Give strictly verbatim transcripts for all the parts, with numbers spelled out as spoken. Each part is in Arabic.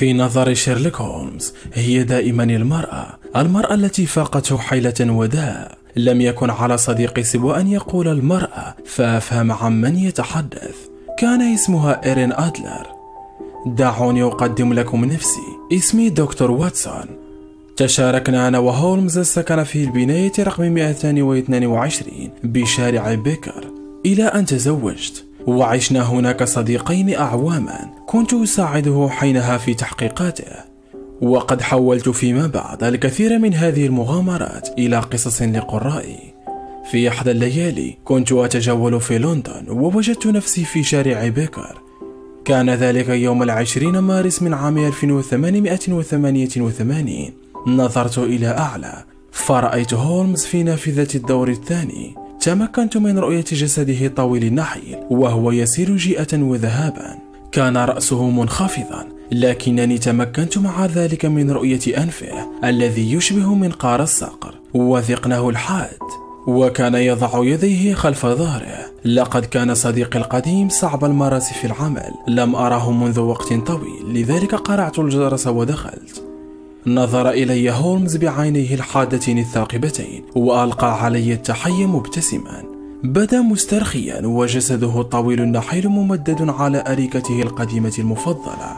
في نظر شيرلوك هولمز هي دائما المرأة المرأة التي فاقته حيلة وداء. لم يكن على صديقي سوى أن يقول المرأة فأفهم عمن يتحدث. كان اسمها إيرين أدلر. دعوني أقدم لكم نفسي، اسمي دكتور واتسون. تشاركنا أنا وهولمز السكن في البناية رقم مئتين واثنين وعشرين بشارع بيكر إلى أن تزوجت، وعشنا هناك صديقين أعواما. كنت أساعده حينها في تحقيقاته، وقد حولت فيما بعد الكثير من هذه المغامرات إلى قصص لقرائي. في إحدى الليالي كنت أتجول في لندن ووجدت نفسي في شارع بيكر. كان ذلك يوم العشرين مارس من عام ألف وثمانمئة وثمانية وثمانين. نظرت إلى أعلى فرأيت هولمز في نافذة الدور الثاني. تمكنت من رؤية جسده طويل النحيل وهو يسير جيئة وذهابا. كان رأسه منخفضا، لكنني تمكنت مع ذلك من رؤية أنفه الذي يشبه منقار الصقر وذقنه الحاد، وكان يضع يديه خلف ظهره. لقد كان صديقي القديم صعب المراس في العمل، لم أره منذ وقت طويل، لذلك قرعت الجرس ودخلت. نظر إلي هولمز بعينيه الحادتين الثاقبتين وألقى علي التحية مبتسما. بدا مسترخيا وجسده الطويل النحيل ممدد على أريكته القديمة المفضلة.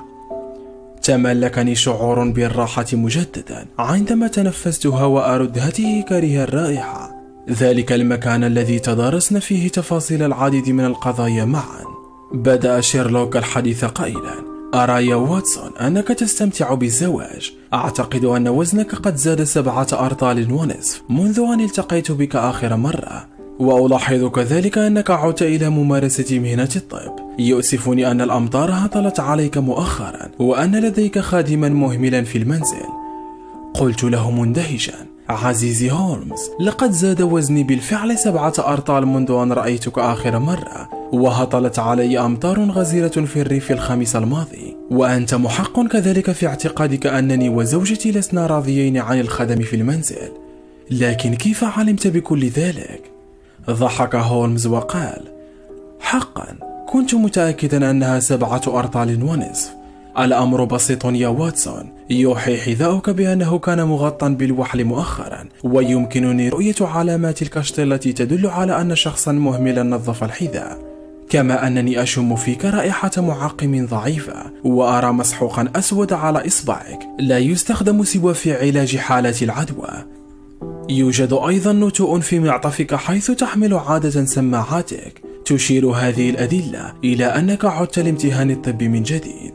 تملكني شعور بالراحة مجددا عندما تنفست هواء ردهته كريه الرائحة. ذلك المكان الذي تدارسنا فيه تفاصيل العديد من القضايا معا. بدأ شيرلوك الحديث قائلا: أرى يا واتسون أنك تستمتع بالزواج. أعتقد أن وزنك قد زاد سبعة أرطال ونصف منذ أن التقيت بك آخر مرة، وألاحظ كذلك أنك عدت إلى ممارسة مهنة الطب. يؤسفني أن الأمطار هطلت عليك مؤخرا وأن لديك خادما مهملا في المنزل. قلت له مندهشا: عزيزي هولمز، لقد زاد وزني بالفعل سبعة أرطال منذ أن رأيتك آخر مرة، وهطلت علي أمطار غزيرة في الريف الخامس الماضي، وأنت محق كذلك في اعتقادك أنني وزوجتي لسنا راضيين عن الخدم في المنزل. لكن كيف علمت بكل ذلك؟ ضحك هولمز وقال: حقا كنت متأكدا أنها سبعة أرطال ونصف. الأمر بسيط يا واتسون، يوحي حذاؤك بأنه كان مغطى بالوحل مؤخرا، ويمكنني رؤية علامات الكشط التي تدل على أن شخصا مهملا نظف الحذاء، كما أنني أشم فيك رائحة معقم ضعيفة، وأرى مسحوقا أسود على إصبعك لا يستخدم سوى في علاج حالة العدوى. يوجد أيضا نتوء في معطفك حيث تحمل عادة سماعاتك. تشير هذه الأدلة إلى أنك عدت لامتهان الطب من جديد.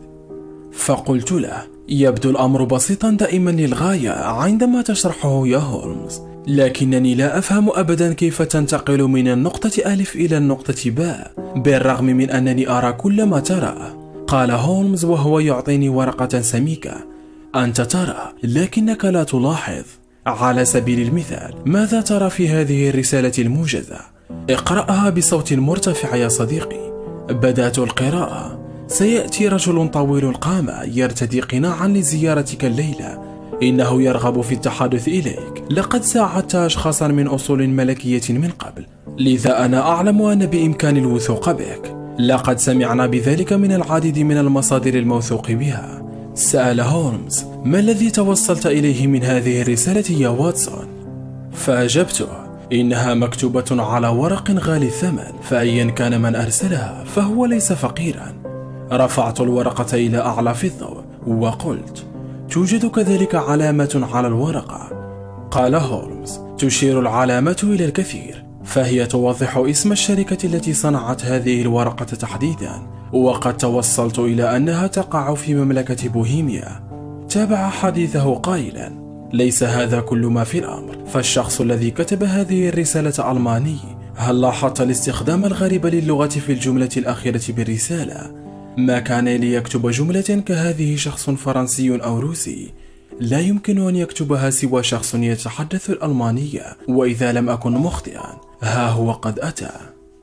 فقلت له: يبدو الأمر بسيطا دائما للغاية عندما تشرحه يا هولمز، لكنني لا أفهم أبدا كيف تنتقل من النقطة ألف إلى النقطة باء بالرغم من أنني أرى كل ما ترى. قال هولمز وهو يعطيني ورقة سميكة: أنت ترى لكنك لا تلاحظ. على سبيل المثال، ماذا ترى في هذه الرسالة الموجزة؟ اقرأها بصوت مرتفع يا صديقي. بدأت القراءة. سيأتي رجل طويل القامة يرتدي قناعا لزيارتك الليلة. إنه يرغب في التحدث إليك. لقد ساعدت أشخاصا من أصول ملكية من قبل، لذا أنا أعلم أن بإمكان الوثوق بك. لقد سمعنا بذلك من العديد من المصادر الموثوق بها. سأل هولمز: ما الذي توصلت إليه من هذه الرسالة يا واتسون؟ فأجبته: إنها مكتوبة على ورق غالي الثمن، فأيا كان من أرسلها فهو ليس فقيرا. رفعت الورقة إلى أعلى في الضوء وقلت: توجد كذلك علامة على الورقة. قال هولمز: تشير العلامة إلى الكثير، فهي توضح اسم الشركة التي صنعت هذه الورقة تحديدا، وقد توصلت إلى أنها تقع في مملكة بوهيميا. تابع حديثه قائلا: ليس هذا كل ما في الأمر، فالشخص الذي كتب هذه الرسالة ألماني. هل لاحظت الاستخدام الغريب للغة في الجملة الأخيرة بالرسالة؟ ما كان ليكتب جملة كهذه شخص فرنسي أو روسي. لا يمكن أن يكتبها سوى شخص يتحدث الألمانية، وإذا لم أكن مخطئا ها هو قد أتى.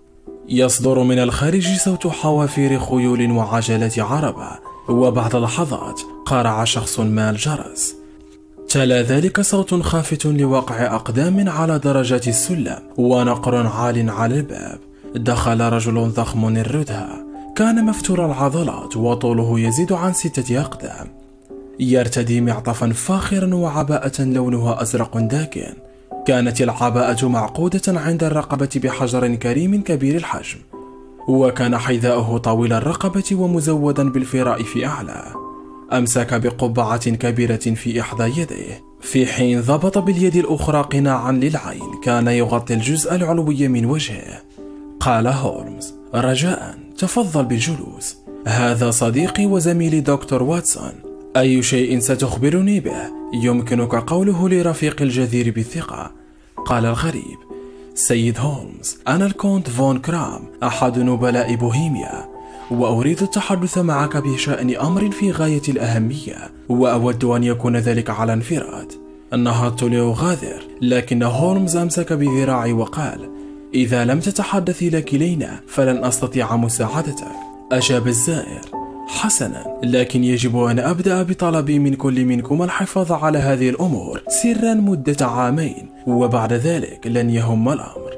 يصدر من الخارج صوت حوافير خيول وعجلة عربة، وبعد لحظات قارع شخص ما الجرس. تلا ذلك صوت خافت لوقع أقدام على درجات السلم ونقر عال على الباب. دخل رجل ضخم الردهة، كان مفتور العضلات وطوله يزيد عن ستة أقدام. يرتدي معطفا فاخرا وعباءة لونها أزرق داكن. كانت العباءة معقودة عند الرقبة بحجر كريم كبير الحجم، وكان حذاؤه طويل الرقبة ومزودا بالفراء في أعلى. أمسك بقبعة كبيرة في إحدى يديه، في حين ضبط باليد الأخرى قناعا للعين كان يغطي الجزء العلوي من وجهه. قال هولمز: رجاء تفضل بالجلوس، هذا صديقي وزميلي دكتور واتسون، أي شيء ستخبرني به يمكنك قوله لرفيق الجدير بالثقة. قال الغريب: سيد هولمز، أنا الكونت فون كرام، أحد نبلاء بوهيميا، وأريد التحدث معك بشأن أمر في غاية الأهمية، وأود أن يكون ذلك على انفراد. نهضت لأغادر، لكن هولمز أمسك بذراعي وقال: إذا لم تتحدثي لك لينا فلن أستطيع مساعدتك. أجاب الزائر: حسنا، لكن يجب أن أبدأ بطلبي من كل منكم الحفاظ على هذه الأمور سرا مدة عامين، وبعد ذلك لن يهم الأمر.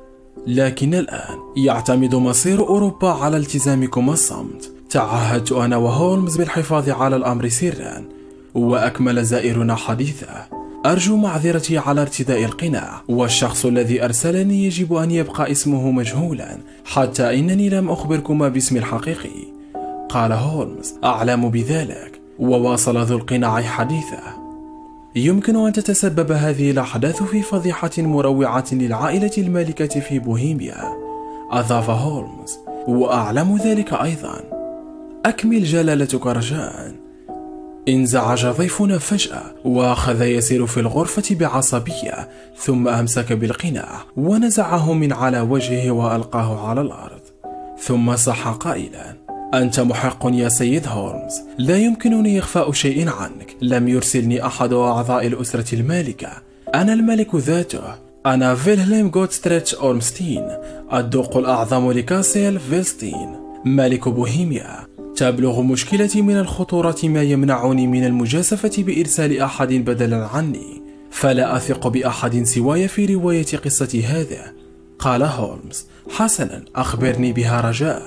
لكن الآن يعتمد مصير أوروبا على التزامكم الصمت. تعهدت أنا وهولمز بالحفاظ على الأمر سرا. وأكمل زائرنا حديثه: أرجو معذرتي على ارتداء القناع، والشخص الذي أرسلني يجب أن يبقى اسمه مجهولا حتى إنني لم أخبركما باسمي الحقيقي. قال هولمز: أعلم بذلك. وواصل ذو القناع حديثه: يمكن أن تتسبب هذه الأحداث في فضيحة مروعة للعائلة المالكة في بوهيميا. أضاف هولمز: وأعلم ذلك أيضا. أكمل جلالتك رجاء. انزعج ضيفنا فجأة وأخذ يسير في الغرفة بعصبية، ثم أمسك بالقناع ونزعه من على وجهه وألقاه على الأرض، ثم صح قائلا: أنت محق يا سيد هولمز، لا يمكنني إخفاء شيء عنك. لم يرسلني أحد أعضاء الأسرة المالكة، أنا الملك ذاته. أنا فيلهلم غوتستريتش أورمستين، الدوق الأعظم لكاسيل فيلستين، ملك بوهيميا. تبلغ مشكلتي من الخطورة ما يمنعني من المجازفة بإرسال أحد بدلا عني، فلا أثق بأحد سواي في رواية قصة هذا. قال هولمز: حسنا، أخبرني بها رجاء.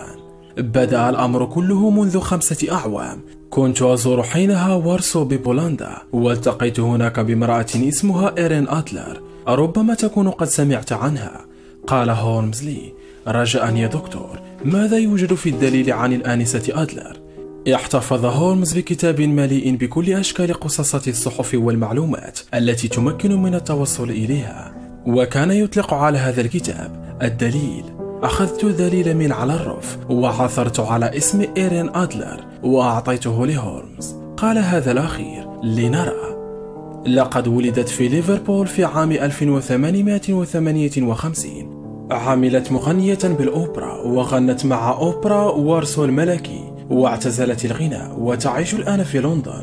بدأ الأمر كله منذ خمسة أعوام. كنت أزور حينها وارسو ببولندا، والتقيت هناك بامرأة اسمها إيرين أدلر، ربما تكون قد سمعت عنها. قال هولمز لي: رجاء يا دكتور، ماذا يوجد في الدليل عن الآنسة أدلر؟ احتفظ هولمز بكتاب مليء بكل أشكال قصصات الصحف والمعلومات التي تمكن من التوصل إليها، وكان يطلق على هذا الكتاب الدليل. أخذت الدليل من على الرف وعثرت على اسم إيرين أدلر وأعطيته لهولمز. قال هذا الأخير: لنرى. لقد ولدت في ليفربول في عام ألف وثمانمائة وثمانية وخمسين. عملت مغنية بالأوبرا وغنت مع أوبرا وارسو الملكي، واعتزلت الغناء وتعيش الآن في لندن.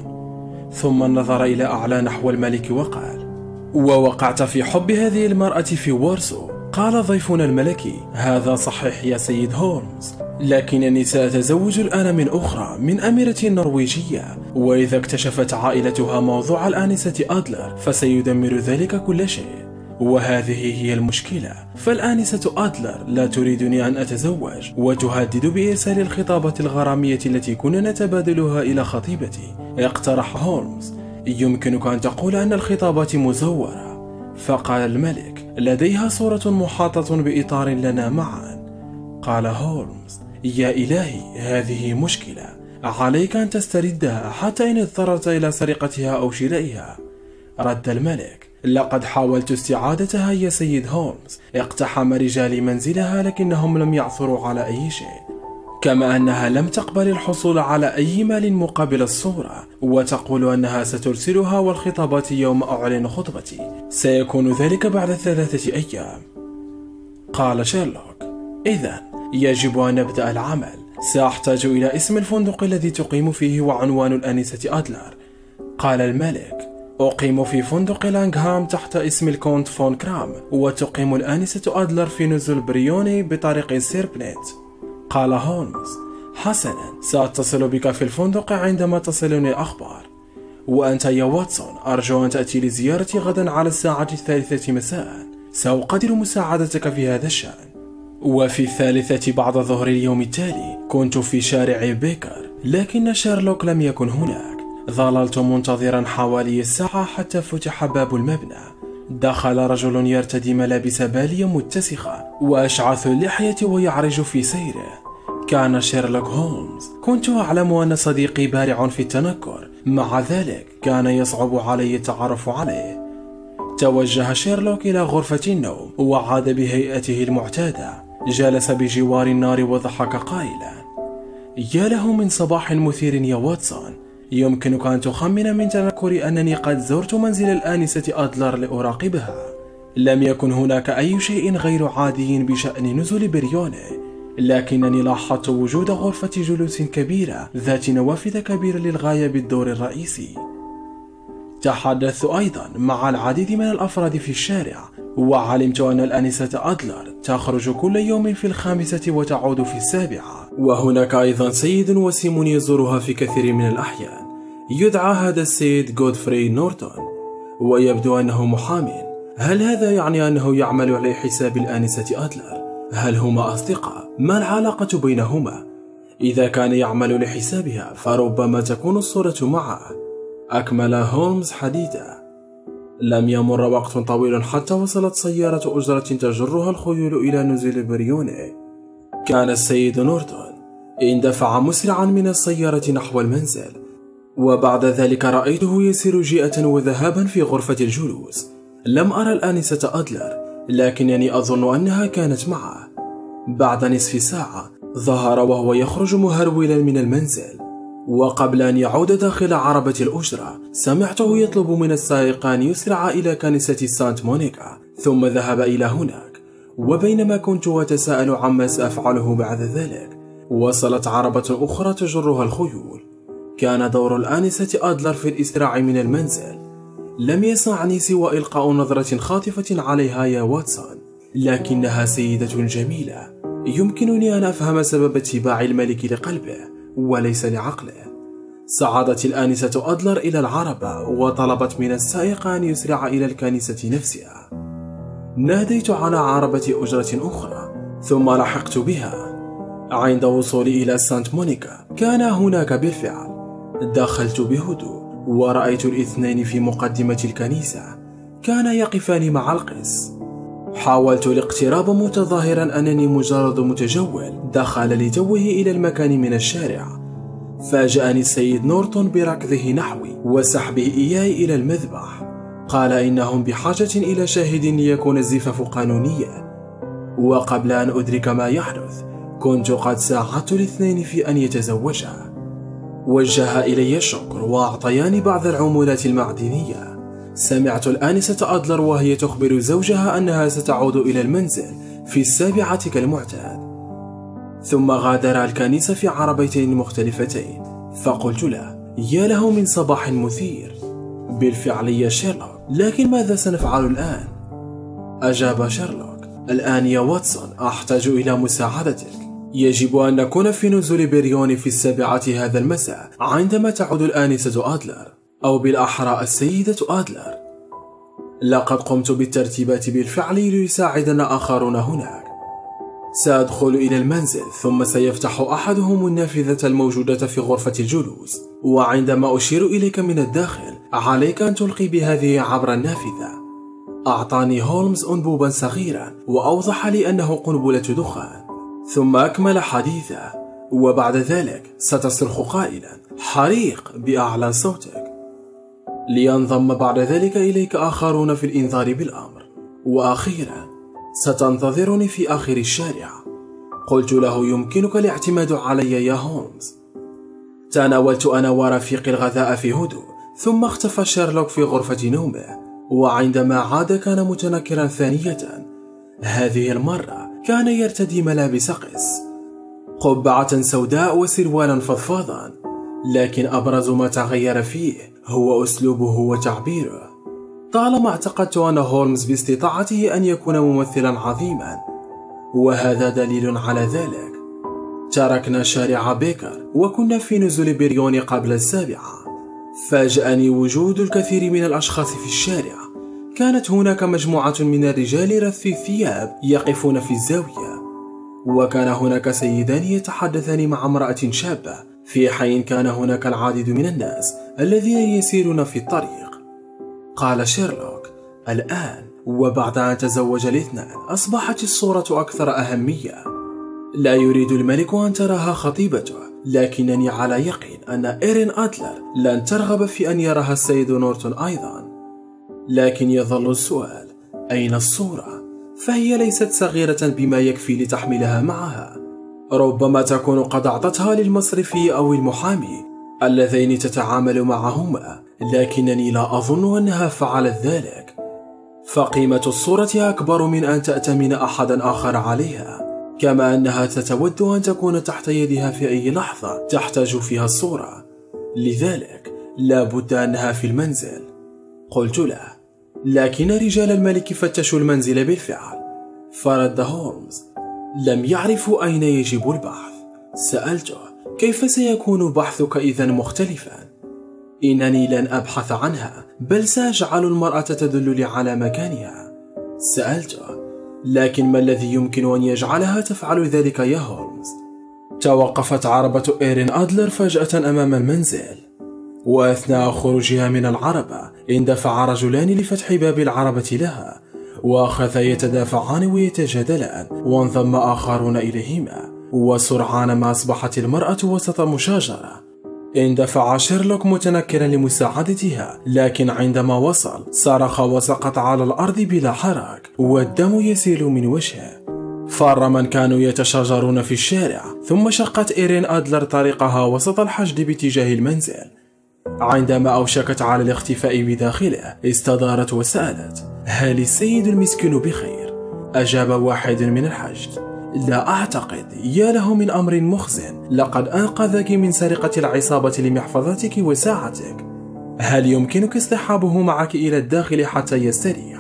ثم نظر إلى أعلى نحو الملك وقال: ووقعت في حب هذه المرأة في وارسو. قال ضيفنا الملكي: هذا صحيح يا سيد هولمز، لكنني سأتزوج الآن من أخرى، من أميرة نرويجية، وإذا اكتشفت عائلتها موضوع الآنسة أدلر فسيدمر ذلك كل شيء. وهذه هي المشكلة، فالآنسة أدلر لا تريدني أن أتزوج، وتهدد بإرسال الخطابة الغرامية التي كنا نتبادلها إلى خطيبتي. اقترح هولمز: يمكنك أن تقول أن الخطابة مزورة. فقال الملك: لديها صورة محاطة بإطار لنا معا. قال هولمز: يا إلهي، هذه مشكلة، عليك أن تستردها حتى إن اضطررت إلى سرقتها أو شرائها. رد الملك: لقد حاولت استعادتها يا سيد هولمز، اقتحم رجالي منزلها لكنهم لم يعثروا على أي شيء، كما أنها لم تقبل الحصول على أي مال مقابل الصورة، وتقول أنها سترسلها والخطابات يوم أعلن خطبتي، سيكون ذلك بعد ثلاثة أيام. قال شيرلوك: إذن يجب أن نبدأ العمل. سأحتاج إلى اسم الفندق الذي تقيم فيه وعنوان الآنسة أدلر. قال الملك: أقيم في فندق لانغهام تحت اسم الكونت فون كرام، وتقيم الآنسة أدلر في نزل بريوني بطريق سيربنيت. قال هولمز: حسنا، سأتصل بك في الفندق عندما تصلني الأخبار. وأنت يا واتسون، أرجو أن تأتي لزيارتي غدا على الساعة الثالثة مساء، سأقدر مساعدتك في هذا الشأن. وفي الثالثة بعد ظهر اليوم التالي كنت في شارع بيكر، لكن شيرلوك لم يكن هناك. ظللت منتظرا حوالي الساعة حتى فتح باب المبنى. دخل رجل يرتدي ملابس بالية متسخة وأشعث اللحية ويعرج في سيره. كان شيرلوك هولمز. كنت أعلم أن صديقي بارع في التنكر، مع ذلك كان يصعب علي التعرف عليه. توجه شيرلوك إلى غرفة النوم وعاد بهيئته المعتادة. جلس بجوار النار وضحك قائلا: يا له من صباح مثير يا واتسون. يمكنك أن تخمن من تنكري أنني قد زرت منزل الآنسة أدلر لأراقبها. لم يكن هناك أي شيء غير عادي بشأن نزول بريوني، لكنني لاحظت وجود غرفة جلوس كبيرة ذات نوافذ كبيرة للغاية بالدور الرئيسي. تحدثت أيضا مع العديد من الأفراد في الشارع، وعلمت أن الآنسة أدلر تخرج كل يوم في الخامسة وتعود في السابعة. وهناك أيضا سيد وسيم يزورها في كثير من الأحيان. يدعى هذا السيد غودفري نورتون، ويبدو أنه محامٍ. هل هذا يعني أنه يعمل على حساب الآنسة أدلر؟ هل هما أصدقاء؟ ما العلاقة بينهما؟ إذا كان يعمل لحسابها فربما تكون الصورة معه. أكمل هولمز حديثه. لم يمر وقت طويل حتى وصلت سيارة أجرة تجرها الخيول إلى نزل بريوني. كان السيد نورتون اندفع مسرعا من السيارة نحو المنزل، وبعد ذلك رأيته يسير جيئة وذهابا في غرفة الجلوس. لم أرى الآنسة أدلر، لكنني أظن أنها كانت معه. بعد نصف ساعة ظهر وهو يخرج مهرولا من المنزل، وقبل أن يعود داخل عربة الأجرة سمعته يطلب من السائق أن يسرع إلى كنيسة سانت مونيكا، ثم ذهب إلى هناك. وبينما كنت أتساءل عما سأفعله بعد ذلك، وصلت عربة أخرى تجرها الخيول. كان دور الآنسة أدلر في الإسراع من المنزل. لم يسعني سوى إلقاء نظرة خاطفة عليها يا واتسون، لكنها سيدة جميلة. يمكنني أن أفهم سبب اتباع الملك لقلبه وليس لعقله. صعدت الآنسة أدلر إلى العربة وطلبت من السائق أن يسرع إلى الكنيسة نفسها. ناديت على عربة أجرة أخرى ثم لحقت بها. عند وصولي إلى سانت مونيكا كان هناك بالفعل. دخلت بهدوء ورأيت الاثنين في مقدمة الكنيسة، كانا يقفان مع القس. حاولت الاقتراب متظاهرا أنني مجرد متجول دخل لتوه إلى المكان من الشارع. فاجأني السيد نورتون بركضه نحوي وسحبه إياي إلى المذبح. قال إنهم بحاجة إلى شاهد ليكون الزفاف قانونيا. وقبل أن أدرك ما يحدث كنت قد ساعدت الاثنين في أن يتزوجا. وجه إلي الشكر وأعطياني بعض العمولات المعدنية. سمعت الآنسة أدلر وهي تخبر زوجها أنها ستعود إلى المنزل في السابعة كالمعتاد. ثم غادر الكنيسة في عربيتين مختلفتين. فقلت له: يا له من صباح مثير. بالفعل يا شيرلوك، لكن ماذا سنفعل الآن؟ أجاب شيرلوك: الآن يا واتسون أحتاج إلى مساعدتك. يجب أن نكون في نزول بريوني في السابعة هذا المساء عندما تعود الآنسة أدلر، أو بالأحرى السيدة أدلر. لقد قمت بالترتيبات بالفعل ليساعدنا آخرون هناك. سأدخل إلى المنزل ثم سيفتح أحدهم النافذة الموجودة في غرفة الجلوس، وعندما أشير إليك من الداخل عليك أن تلقي بهذه عبر النافذة. أعطاني هولمز أنبوبا صغيرا وأوضح لي أنه قنبلة دخان، ثم أكمل حديثه: وبعد ذلك ستصرخ قائلا: حريق بأعلى صوتك. لينضم بعد ذلك إليك آخرون في الإنذار بالأمر، وأخيرا ستنتظرني في آخر الشارع. قلت له: يمكنك الاعتماد علي يا هولمز. تناولت أنا ورفيقي الغذاء في هدوء، ثم اختفى شيرلوك في غرفة نومه، وعندما عاد كان متنكرا ثانية. هذه المرة كان يرتدي ملابس قس، قبعة سوداء وسروالا فضفاضا، لكن أبرز ما تغير فيه هو أسلوبه وتعبيره. طالما اعتقدت أن هولمز باستطاعته أن يكون ممثلا عظيما، وهذا دليل على ذلك. تركنا شارع بيكر وكنا في نزول بريوني قبل السابعة. فاجأني وجود الكثير من الأشخاص في الشارع. كانت هناك مجموعة من الرجال رثي الثياب يقفون في الزاوية، وكان هناك سيدان يتحدثان مع امرأة شابة في حين كان هناك العديد من الناس الذين يسيرون في الطريق. قال شيرلوك: الآن وبعد أن تزوج الاثنان أصبحت الصورة أكثر أهمية. لا يريد الملك أن تراها خطيبته، لكنني على يقين أن إيرين أدلر لن ترغب في أن يراها السيد نورتون أيضا. لكن يظل السؤال: أين الصورة؟ فهي ليست صغيرة بما يكفي لتحملها معها. ربما تكون قد أعطتها للمصرفي أو المحامي اللذين تتعامل معهما، لكنني لا أظن أنها فعلت ذلك. فقيمة الصورة أكبر من أن تأتمن أحدا آخر عليها، كما أنها تتود أن تكون تحت يدها في أي لحظة تحتاج فيها الصورة، لذلك لا بد أنها في المنزل. قلت له: لكن رجال الملك فتشوا المنزل بالفعل. فرد هولمز: لم يعرفوا أين يجب البحث. سألته: كيف سيكون بحثك إذن مختلفا؟ إنني لن أبحث عنها، بل سأجعل المرأة تدل لي على مكانها. سألته: لكن ما الذي يمكن أن يجعلها تفعل ذلك يا هولمز؟ توقفت عربة إيرين أدلر فجأة أمام المنزل، وأثناء خروجها من العربة اندفع رجلان لفتح باب العربة لها، وأخذا يتدافعان ويتجادلان، وانضم آخرون إليهما، وسرعان ما أصبحت المرأة وسط مشاجرة. اندفع شيرلوك متنكرا لمساعدتها، لكن عندما وصل صرخ وسقط على الأرض بلا حرك، والدم يسيل من وجهه. فر من كانوا يتشاجرون في الشارع، ثم شقت إيرين أدلر طريقها وسط الحشد باتجاه المنزل. عندما أوشكت على الاختفاء بداخله استدارت وسألت: هل السيد المسكين بخير؟ أجاب واحد من الحشد: لا أعتقد، يا له من أمر مخزن، لقد أنقذك من سرقة العصابة لمحفظتك وساعتك. هل يمكنك اصطحابه معك إلى الداخل حتى يستريح؟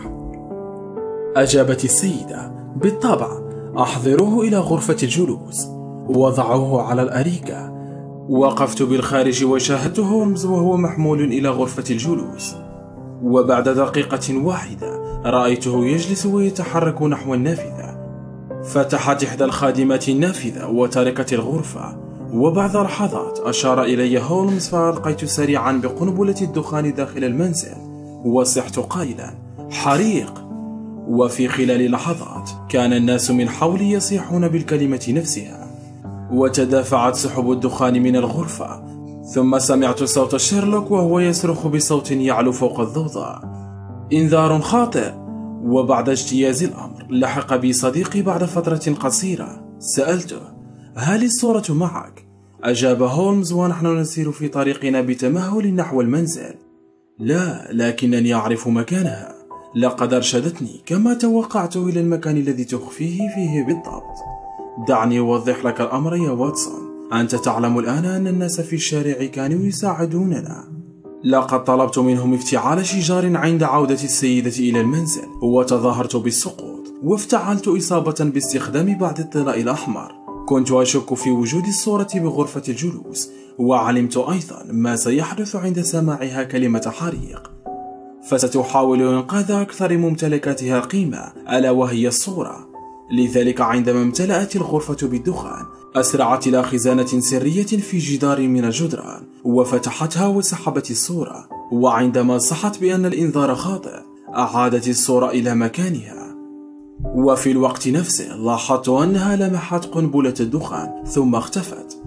أجابت السيدة: بالطبع، أحضروه إلى غرفة الجلوس. وضعوه على الأريكة. وقفت بالخارج وشاهدت هولمز وهو محمول إلى غرفة الجلوس، وبعد دقيقة واحدة رأيته يجلس ويتحرك نحو النافذة. فتحت إحدى الخادمات النافذة وتركت الغرفة، وبعد لحظات أشار إلي هولمز فألقيت سريعا بقنبلة الدخان داخل المنزل، وصحت قائلا: حريق! وفي خلال لحظات كان الناس من حولي يصيحون بالكلمة نفسها، وتدافعت سحب الدخان من الغرفة. ثم سمعت صوت شيرلوك وهو يصرخ بصوت يعلو فوق الضوضاء: إنذار خاطئ! وبعد اجتياز الأمر لحق بي صديقي بعد فترة قصيرة. سألته: هل الصورة معك؟ أجاب هولمز ونحن نسير في طريقنا بتمهل نحو المنزل: لا، لكنني أعرف مكانها، لقد أرشدتني كما توقعت إلى المكان الذي تخفيه فيه بالضبط. دعني أوضح لك الأمر يا واتسون، أنت تعلم الآن أن الناس في الشارع كانوا يساعدوننا. لقد طلبت منهم افتعال شجار عند عودة السيدة إلى المنزل، وتظاهرت بالسقوط، وافتعلت إصابة باستخدام بعض الطلاء الأحمر. كنت أشك في وجود الصورة بغرفة الجلوس، وعلمت أيضا ما سيحدث عند سماعها كلمة حريق، فستحاول إنقاذ أكثر ممتلكاتها قيمة ألا وهي الصورة. لذلك عندما امتلأت الغرفة بالدخان أسرعت إلى خزانة سرية في جدار من الجدران وفتحتها وسحبت الصورة، وعندما صحت بأن الإنذار خاطئ أعادت الصورة إلى مكانها. وفي الوقت نفسه لاحظت أنها لمحت قنبلة الدخان ثم اختفت.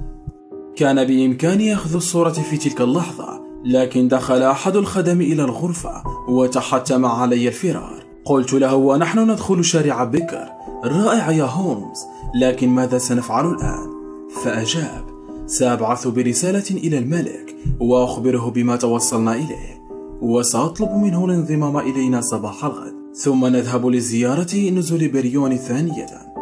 كان بإمكاني أخذ الصورة في تلك اللحظة، لكن دخل أحد الخدم إلى الغرفة وتحتم علي الفرار. قلت له ونحن ندخل شارع بيكر: رائع يا هولمز، لكن ماذا سنفعل الآن؟ فأجاب: سأبعث برسالة إلى الملك وأخبره بما توصلنا إليه، وسأطلب منه الانضمام إلينا صباح الغد، ثم نذهب لزيارة نزول بريون ثانية.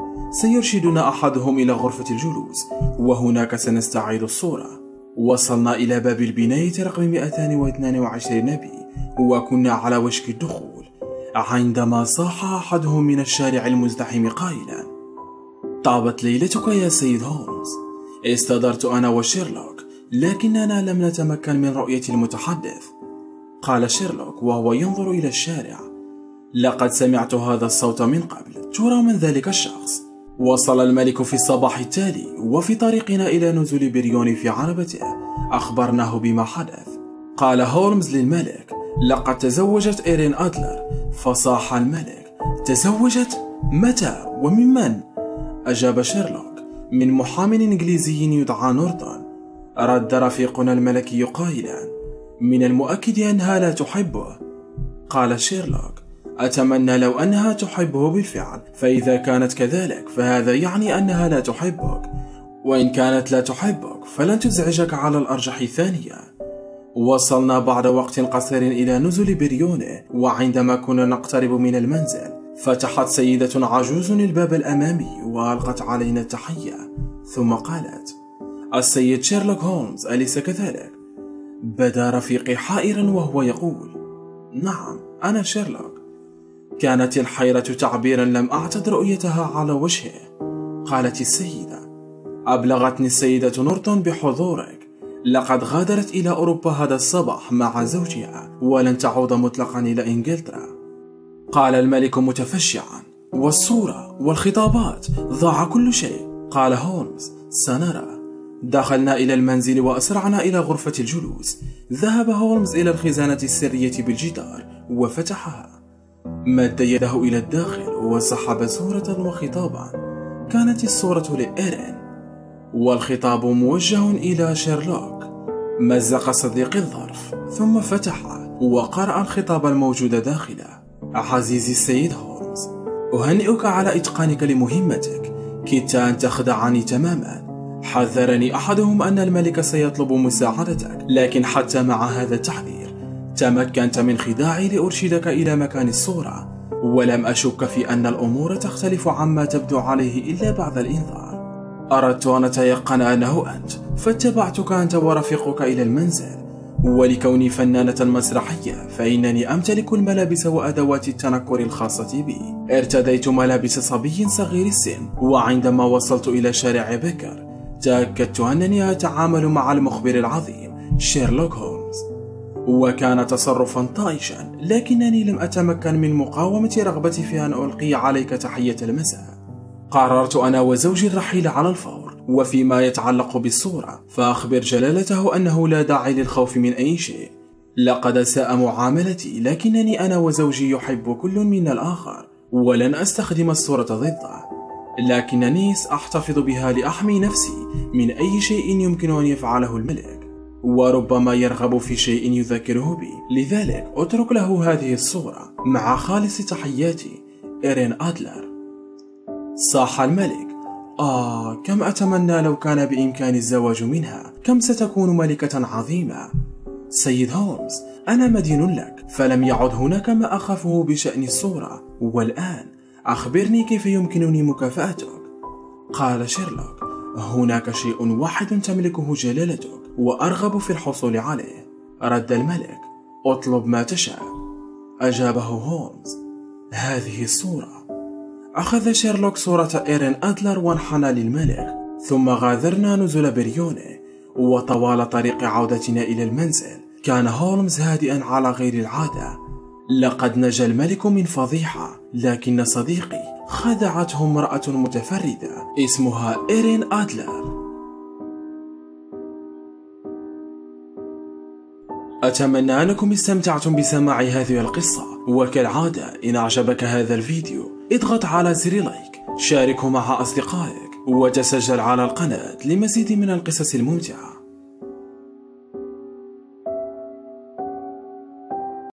سيرشدنا أحدهم إلى غرفة الجلوس، وهناك سنستعيد الصورة. وصلنا إلى باب البناية رقم مئتين واثنين وعشرين بي، وكنا على وشك الدخول عندما صاح أحدهم من الشارع المزدحم قائلا: طابت ليلتك يا سيد هولمز. استدرت أنا وشيرلوك، لكننا لم نتمكن من رؤية المتحدث. قال شيرلوك وهو ينظر إلى الشارع: لقد سمعت هذا الصوت من قبل، ترى من ذلك الشخص؟ وصل الملك في الصباح التالي، وفي طريقنا إلى نزول بريون في عربته أخبرناه بما حدث. قال هولمز للملك: لقد تزوجت إيرين أدلر. فصاح الملك: تزوجت؟ متى ومن من؟ أجاب شيرلوك: من محام إنجليزي يدعى نورتون. رد رفيقنا الملكي قائلا: من المؤكد أنها لا تحبه. قال شيرلوك: أتمنى لو أنها تحبه بالفعل، فإذا كانت كذلك فهذا يعني أنها لا تحبك، وإن كانت لا تحبك فلن تزعجك على الأرجح ثانيا. وصلنا بعد وقت قصير إلى نزل بريونه، وعندما كنا نقترب من المنزل فتحت سيدة عجوز الباب الأمامي وألقت علينا التحية، ثم قالت: السيد شيرلوك هولمز أليس كذلك؟ بدا رفيقي حائرا وهو يقول: نعم أنا شيرلوك. كانت الحيرة تعبيرا لم أعتد رؤيتها على وجهه. قالت السيدة: أبلغتني السيدة نورتون بحضورك، لقد غادرت إلى أوروبا هذا الصباح مع زوجها ولن تعود مطلقا إلى إنجلترا. قال الملك متفشعا: والصورة والخطابات ضاع كل شيء. قال هولمز: سنرى. دخلنا إلى المنزل وأسرعنا إلى غرفة الجلوس. ذهب هولمز إلى الخزانة السرية بالجدار وفتحها، مد يده إلى الداخل وسحب صورة وخطابا. كانت الصورة لإيرين والخطاب موجه إلى شيرلوك. مزق صديقي الظرف ثم فتحه وقرأ الخطاب الموجود داخله: عزيزي السيد هولمز، أهنئك على إتقانك لمهمتك، كدت أن تخدعني تماما. حذرني أحدهم أن الملك سيطلب مساعدتك، لكن حتى مع هذا التحذير تمكنت من خداعي لأرشدك إلى مكان الصورة، ولم أشك في أن الأمور تختلف عما تبدو عليه إلا بعد الإنذار. أردت أن أتيقن أنه أنت، فاتبعتك أنت ورفيقك إلى المنزل، ولكوني فنانة مسرحية فإنني أمتلك الملابس وأدوات التنكر الخاصة بي. ارتديت ملابس صبي صغير السن، وعندما وصلت إلى شارع بيكر تأكدت أنني أتعامل مع المخبر العظيم شيرلوك هولمز. وكان تصرفا طائشا، لكنني لم أتمكن من مقاومة رغبتي في أن ألقي عليك تحية المساء. قررت أنا وزوجي الرحيل على الفور، وفيما يتعلق بالصورة فأخبر جلالته أنه لا داعي للخوف من أي شيء. لقد ساء معاملتي، لكنني أنا وزوجي يحب كل منا الآخر، ولن أستخدم الصورة ضده، لكنني سأحتفظ بها لأحمي نفسي من أي شيء يمكن أن يفعله الملك، وربما يرغب في شيء يذكره بي، لذلك أترك له هذه الصورة. مع خالص تحياتي، إيرين أدلر. صاح الملك: آه كم أتمنى لو كان بإمكاني الزواج منها، كم ستكون ملكة عظيمة. سيد هولمز، أنا مدين لك، فلم يعد هناك ما أخافه بشأن الصورة، والآن أخبرني كيف يمكنني مكافأتك. قال شيرلوك: هناك شيء واحد تملكه جلالتك وأرغب في الحصول عليه. رد الملك: اطلب ما تشاء. أجابه هولمز: هذه الصورة. أخذ شيرلوك صورة إيرين أدلر وانحنى للملك، ثم غادرنا نزل بريونه. وطوال طريق عودتنا إلى المنزل كان هولمز هادئا على غير العادة. لقد نجا الملك من فضيحة، لكن صديقي خدعته امرأة متفردة اسمها إيرين أدلر. أتمنى أنكم استمتعتم بسماع هذه القصة، وكالعادة إن أعجبك هذا الفيديو اضغط على زر لايك، شاركه مع أصدقائك، وتسجل على القناة لمزيد من القصص الممتعة.